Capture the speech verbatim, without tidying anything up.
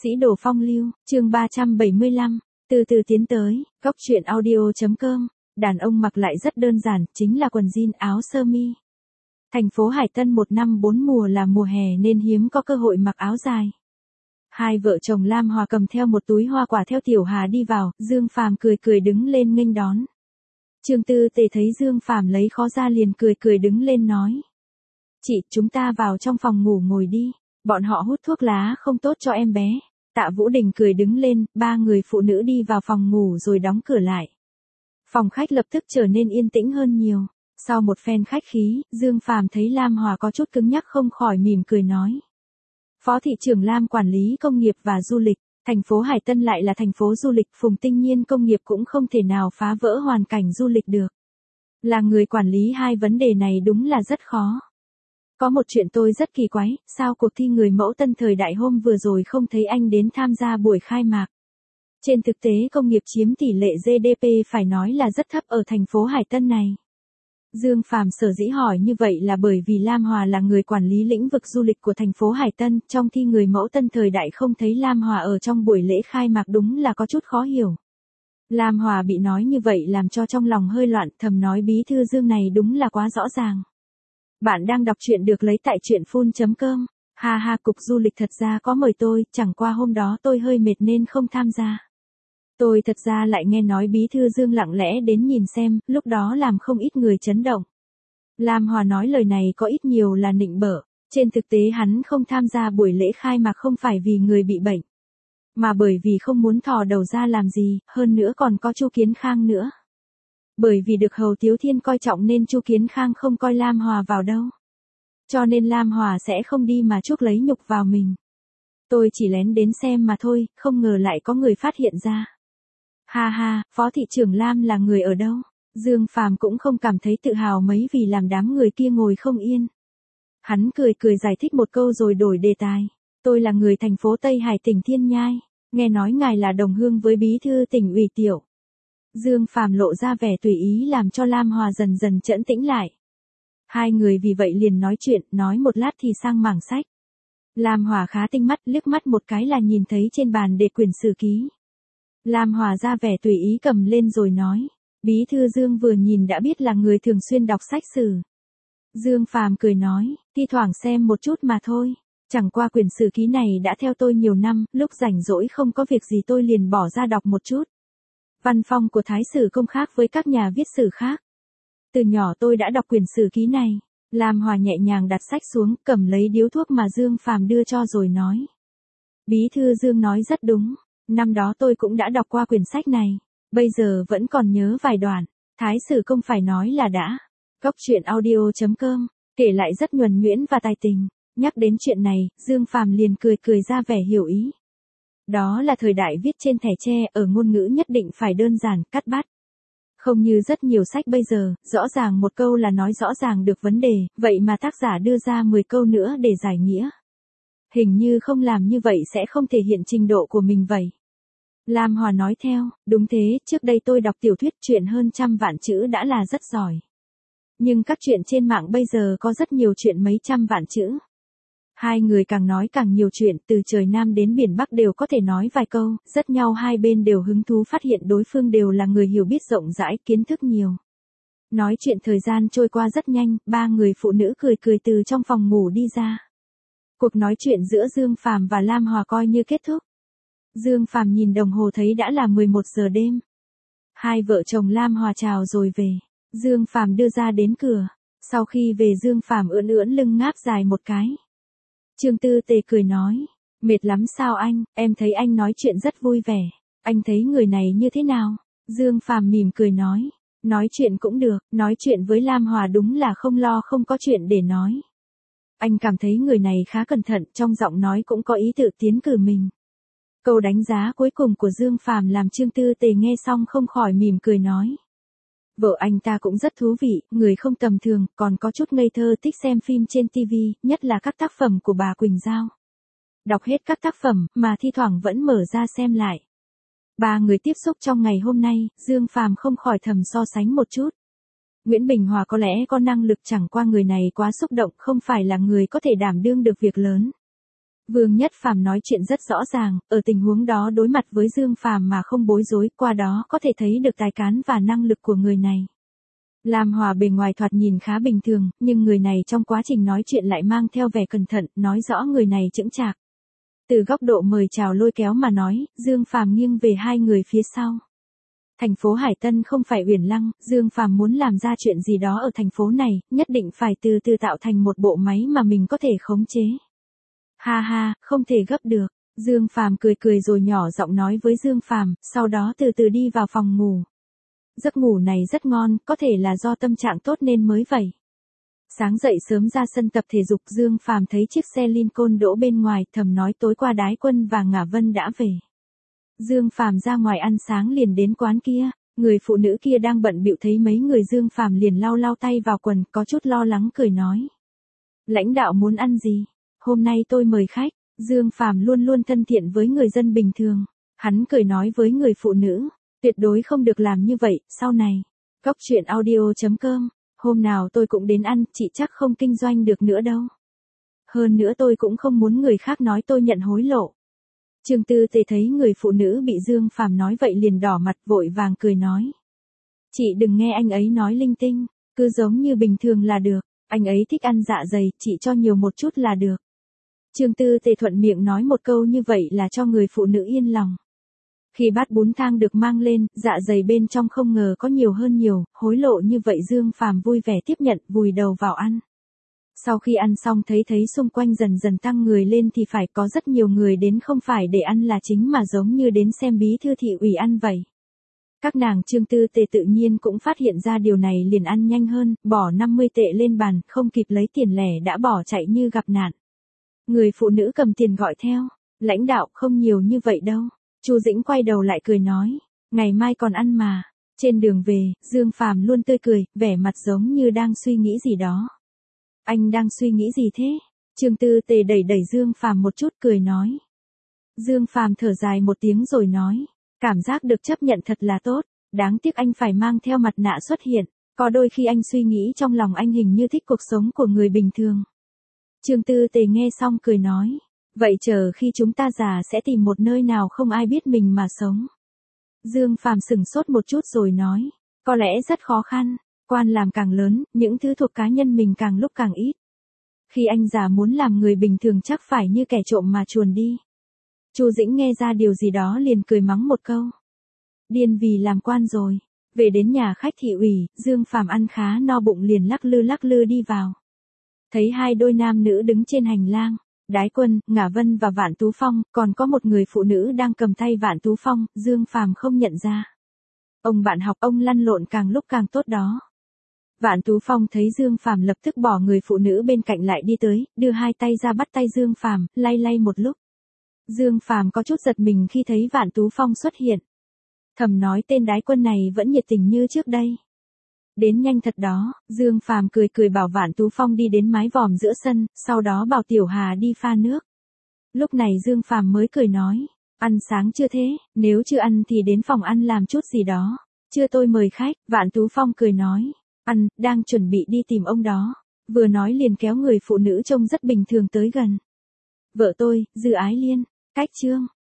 Sĩ đồ phong lưu, chương ba trăm bảy mươi lăm, từ từ tiến tới, góc truyện audio chấm com, đàn ông mặc lại rất đơn giản, chính là quần jean áo sơ mi. Thành phố Hải Tân một năm bốn mùa là mùa hè nên hiếm có cơ hội mặc áo dài. Hai vợ chồng Lam Hòa cầm theo một túi hoa quả theo Tiểu Hà đi vào, Dương Phàm cười cười đứng lên nghênh đón. Trương Tư Tề thấy Dương Phàm lấy khó ra liền cười cười đứng lên nói. Chị, chúng ta vào trong phòng ngủ ngồi đi, bọn họ hút thuốc lá không tốt cho em bé. Tạ Vũ Đình cười đứng lên, ba người phụ nữ đi vào phòng ngủ rồi đóng cửa lại. Phòng khách lập tức trở nên yên tĩnh hơn nhiều. Sau một phen khách khí, Dương Phàm thấy Lam Hòa có chút cứng nhắc không khỏi mỉm cười nói. Phó thị trưởng Lam quản lý công nghiệp và du lịch, thành phố Hải Tân lại là thành phố du lịch, Phùng Tinh Nhiên công nghiệp cũng không thể nào phá vỡ hoàn cảnh du lịch được. Là người quản lý hai vấn đề này đúng là rất khó. Có một chuyện tôi rất kỳ quái, sao cuộc thi người mẫu tân thời đại hôm vừa rồi không thấy anh đến tham gia buổi khai mạc? Trên thực tế công nghiệp chiếm tỷ lệ giê đê pê phải nói là rất thấp ở thành phố Hải Tân này. Dương Phàm sở dĩ hỏi như vậy là bởi vì Lam Hòa là người quản lý lĩnh vực du lịch của thành phố Hải Tân, trong thi người mẫu tân thời đại không thấy Lam Hòa ở trong buổi lễ khai mạc đúng là có chút khó hiểu. Lam Hòa bị nói như vậy làm cho trong lòng hơi loạn, thầm nói bí thư Dương này đúng là quá rõ ràng. Bạn đang đọc truyện được lấy tại truyện phun chấm com. Ha ha, cục du lịch thật ra có mời tôi, chẳng qua hôm đó tôi hơi mệt nên không tham gia. Tôi thật ra lại nghe nói bí thư Dương lặng lẽ đến nhìn xem, lúc đó làm không ít người chấn động. Lam Hòa nói lời này có ít nhiều là nịnh bợ, trên thực tế hắn không tham gia buổi lễ khai mạc không phải vì người bị bệnh, mà bởi vì không muốn thò đầu ra làm gì, hơn nữa còn có Chu Kiến Khang nữa. Bởi vì được Hầu Tiếu Thiên coi trọng nên Chu Kiến Khang không coi Lam Hòa vào đâu. Cho nên Lam Hòa sẽ không đi mà chuốc lấy nhục vào mình. Tôi chỉ lén đến xem mà thôi, không ngờ lại có người phát hiện ra. Ha ha, Phó thị trưởng Lam là người ở đâu? Dương Phàm cũng không cảm thấy tự hào mấy vì làm đám người kia ngồi không yên. Hắn cười cười giải thích một câu rồi đổi đề tài. Tôi là người thành phố Tây Hải tỉnh Thiên Nhai, nghe nói ngài là đồng hương với bí thư tỉnh ủy Tiểu. Dương Phàm lộ ra vẻ tùy ý làm cho Lam Hòa dần dần trẫn tĩnh lại. Hai người vì vậy liền nói chuyện, nói một lát thì sang mảng sách. Lam Hòa khá tinh mắt, liếc mắt một cái là nhìn thấy trên bàn để quyển sử ký. Lam Hòa ra vẻ tùy ý cầm lên rồi nói, bí thư Dương vừa nhìn đã biết là người thường xuyên đọc sách sử. Dương Phàm cười nói, thi thoảng xem một chút mà thôi, chẳng qua quyển sử ký này đã theo tôi nhiều năm, lúc rảnh rỗi không có việc gì tôi liền bỏ ra đọc một chút. Văn phong của Thái Sử Công khác với các nhà viết sử khác. Từ nhỏ tôi đã đọc quyển sử ký này. Lam Hòa nhẹ nhàng đặt sách xuống, cầm lấy điếu thuốc mà Dương Phàm đưa cho rồi nói. Bí thư Dương nói rất đúng, năm đó tôi cũng đã đọc qua quyển sách này, bây giờ vẫn còn nhớ vài đoạn. Thái Sử Công phải nói là đã. Góc truyện audio chấm com, kể lại rất nhuần nhuyễn và tài tình. Nhắc đến chuyện này, Dương Phàm liền cười cười ra vẻ hiểu ý. Đó là thời đại viết trên thẻ tre, ở ngôn ngữ nhất định phải đơn giản, cắt bát. Không như rất nhiều sách bây giờ, rõ ràng một câu là nói rõ ràng được vấn đề, vậy mà tác giả đưa ra mười câu nữa để giải nghĩa. Hình như không làm như vậy sẽ không thể hiện trình độ của mình vậy. Lam Hòa nói theo, đúng thế, trước đây tôi đọc tiểu thuyết truyện hơn trăm vạn chữ đã là rất giỏi. Nhưng các truyện trên mạng bây giờ có rất nhiều truyện mấy trăm vạn chữ. Hai người càng nói càng nhiều chuyện, từ trời Nam đến biển Bắc đều có thể nói vài câu, rất nhau hai bên đều hứng thú phát hiện đối phương đều là người hiểu biết rộng rãi, kiến thức nhiều. Nói chuyện thời gian trôi qua rất nhanh, ba người phụ nữ cười cười từ trong phòng ngủ đi ra. Cuộc nói chuyện giữa Dương Phàm và Lam Hòa coi như kết thúc. Dương Phàm nhìn đồng hồ thấy đã là mười một giờ đêm. Hai vợ chồng Lam Hòa chào rồi về. Dương Phàm đưa ra đến cửa. Sau khi về Dương Phàm ưỡn ưỡn lưng ngáp dài một cái. Trương Tư Tề cười nói, mệt lắm sao anh, em thấy anh nói chuyện rất vui vẻ, anh thấy người này như thế nào? Dương Phàm mỉm cười nói, nói chuyện cũng được, nói chuyện với Lam Hòa đúng là không lo không có chuyện để nói. Anh cảm thấy người này khá cẩn thận, trong giọng nói cũng có ý tự tiến cử mình. Câu đánh giá cuối cùng của Dương Phàm làm Trương Tư Tề nghe xong không khỏi mỉm cười nói. Vợ anh ta cũng rất thú vị, người không tầm thường, còn có chút ngây thơ, thích xem phim trên ti vi, nhất là các tác phẩm của bà Quỳnh Giao. Đọc hết các tác phẩm, mà thi thoảng vẫn mở ra xem lại. Ba người tiếp xúc trong ngày hôm nay, Dương Phàm không khỏi thầm so sánh một chút. Nguyễn Bình Hòa có lẽ có năng lực, chẳng qua người này quá xúc động, không phải là người có thể đảm đương được việc lớn. Vương Nhất Phàm nói chuyện rất rõ ràng, ở tình huống đó đối mặt với Dương Phàm mà không bối rối, qua đó có thể thấy được tài cán và năng lực của người này. Lam Hòa bề ngoài thoạt nhìn khá bình thường, nhưng người này trong quá trình nói chuyện lại mang theo vẻ cẩn thận, nói rõ người này chững chạc. Từ góc độ mời chào lôi kéo mà nói, Dương Phàm nghiêng về hai người phía sau. Thành phố Hải Tân không phải Uyển Lăng, Dương Phàm muốn làm ra chuyện gì đó ở thành phố này, nhất định phải từ từ tạo thành một bộ máy mà mình có thể khống chế. Ha ha, không thể gấp được. Dương Phàm cười cười rồi nhỏ giọng nói với Dương Phàm, sau đó từ từ đi vào phòng ngủ. Giấc ngủ này rất ngon, có thể là do tâm trạng tốt nên mới vậy. Sáng dậy sớm ra sân tập thể dục, Dương Phàm thấy chiếc xe Lincoln đỗ bên ngoài, thầm nói tối qua Đái Quân và Ngả Vân đã về. Dương Phàm ra ngoài ăn sáng liền đến quán kia, người phụ nữ kia đang bận bịu thấy mấy người Dương Phàm liền lau lau tay vào quần, có chút lo lắng cười nói. Lãnh đạo muốn ăn gì? Hôm nay tôi mời khách. Dương Phàm luôn luôn thân thiện với người dân bình thường. Hắn cười nói với người phụ nữ, tuyệt đối không được làm như vậy, sau này. Góc chuyện audio chấm com, hôm nào tôi cũng đến ăn, chị chắc không kinh doanh được nữa đâu. Hơn nữa tôi cũng không muốn người khác nói tôi nhận hối lộ. Trương Tư Tề thấy người phụ nữ bị Dương Phàm nói vậy liền đỏ mặt vội vàng cười nói. Chị đừng nghe anh ấy nói linh tinh, cứ giống như bình thường là được, anh ấy thích ăn dạ dày, chị cho nhiều một chút là được. Trương Tư Tề thuận miệng nói một câu như vậy là cho người phụ nữ yên lòng. Khi bát bún thang được mang lên, dạ dày bên trong không ngờ có nhiều hơn nhiều, hối lộ như vậy Dương Phàm vui vẻ tiếp nhận, vùi đầu vào ăn. Sau khi ăn xong thấy thấy xung quanh dần dần tăng người lên thì phải có rất nhiều người đến không phải để ăn là chính mà giống như đến xem bí thư thị ủy ăn vậy. Các nàng Trương Tư Tề tự nhiên cũng phát hiện ra điều này liền ăn nhanh hơn, bỏ năm mươi tệ lên bàn, không kịp lấy tiền lẻ đã bỏ chạy như gặp nạn. Người phụ nữ cầm tiền gọi theo, lãnh đạo không nhiều như vậy đâu. Chu Dĩnh quay đầu lại cười nói, ngày mai còn ăn mà. Trên đường về, Dương Phàm luôn tươi cười, vẻ mặt giống như đang suy nghĩ gì đó. Anh đang suy nghĩ gì thế? Trương Tư Tề đẩy đẩy Dương Phàm một chút cười nói. Dương Phàm thở dài một tiếng rồi nói, cảm giác được chấp nhận thật là tốt, đáng tiếc anh phải mang theo mặt nạ xuất hiện, có đôi khi anh suy nghĩ trong lòng anh hình như thích cuộc sống của người bình thường. Trương Tư Tề nghe xong cười nói, vậy chờ khi chúng ta già sẽ tìm một nơi nào không ai biết mình mà sống. Dương Phàm sửng sốt một chút rồi nói, có lẽ rất khó khăn, quan làm càng lớn, những thứ thuộc cá nhân mình càng lúc càng ít. Khi anh già muốn làm người bình thường chắc phải như kẻ trộm mà chuồn đi. Chu Dĩnh nghe ra điều gì đó liền cười mắng một câu. Điên vì làm quan rồi. Về đến nhà khách thị ủy, Dương Phàm ăn khá no bụng liền lắc lư lắc lư đi vào. Thấy hai đôi nam nữ đứng trên hành lang, Đái Quân, Ngả Vân và Vạn Tú Phong, còn có một người phụ nữ đang cầm tay Vạn Tú Phong, Dương Phàm không nhận ra. Ông bạn học ông lăn lộn càng lúc càng tốt đó. Vạn Tú Phong thấy Dương Phàm lập tức bỏ người phụ nữ bên cạnh lại đi tới, đưa hai tay ra bắt tay Dương Phàm, lay lay một lúc. Dương Phàm có chút giật mình khi thấy Vạn Tú Phong xuất hiện. Thầm nói tên Đái Quân này vẫn nhiệt tình như trước đây. Đến nhanh thật đó, Dương Phàm cười cười bảo Vạn Tú Phong đi đến mái vòm giữa sân, sau đó bảo Tiểu Hà đi pha nước. Lúc này Dương Phàm mới cười nói, ăn sáng chưa thế, nếu chưa ăn thì đến phòng ăn làm chút gì đó. Chưa tôi mời khách, Vạn Tú Phong cười nói, ăn, đang chuẩn bị đi tìm ông đó. Vừa nói liền kéo người phụ nữ trông rất bình thường tới gần. Vợ tôi, Dư Ái Liên, cách chương.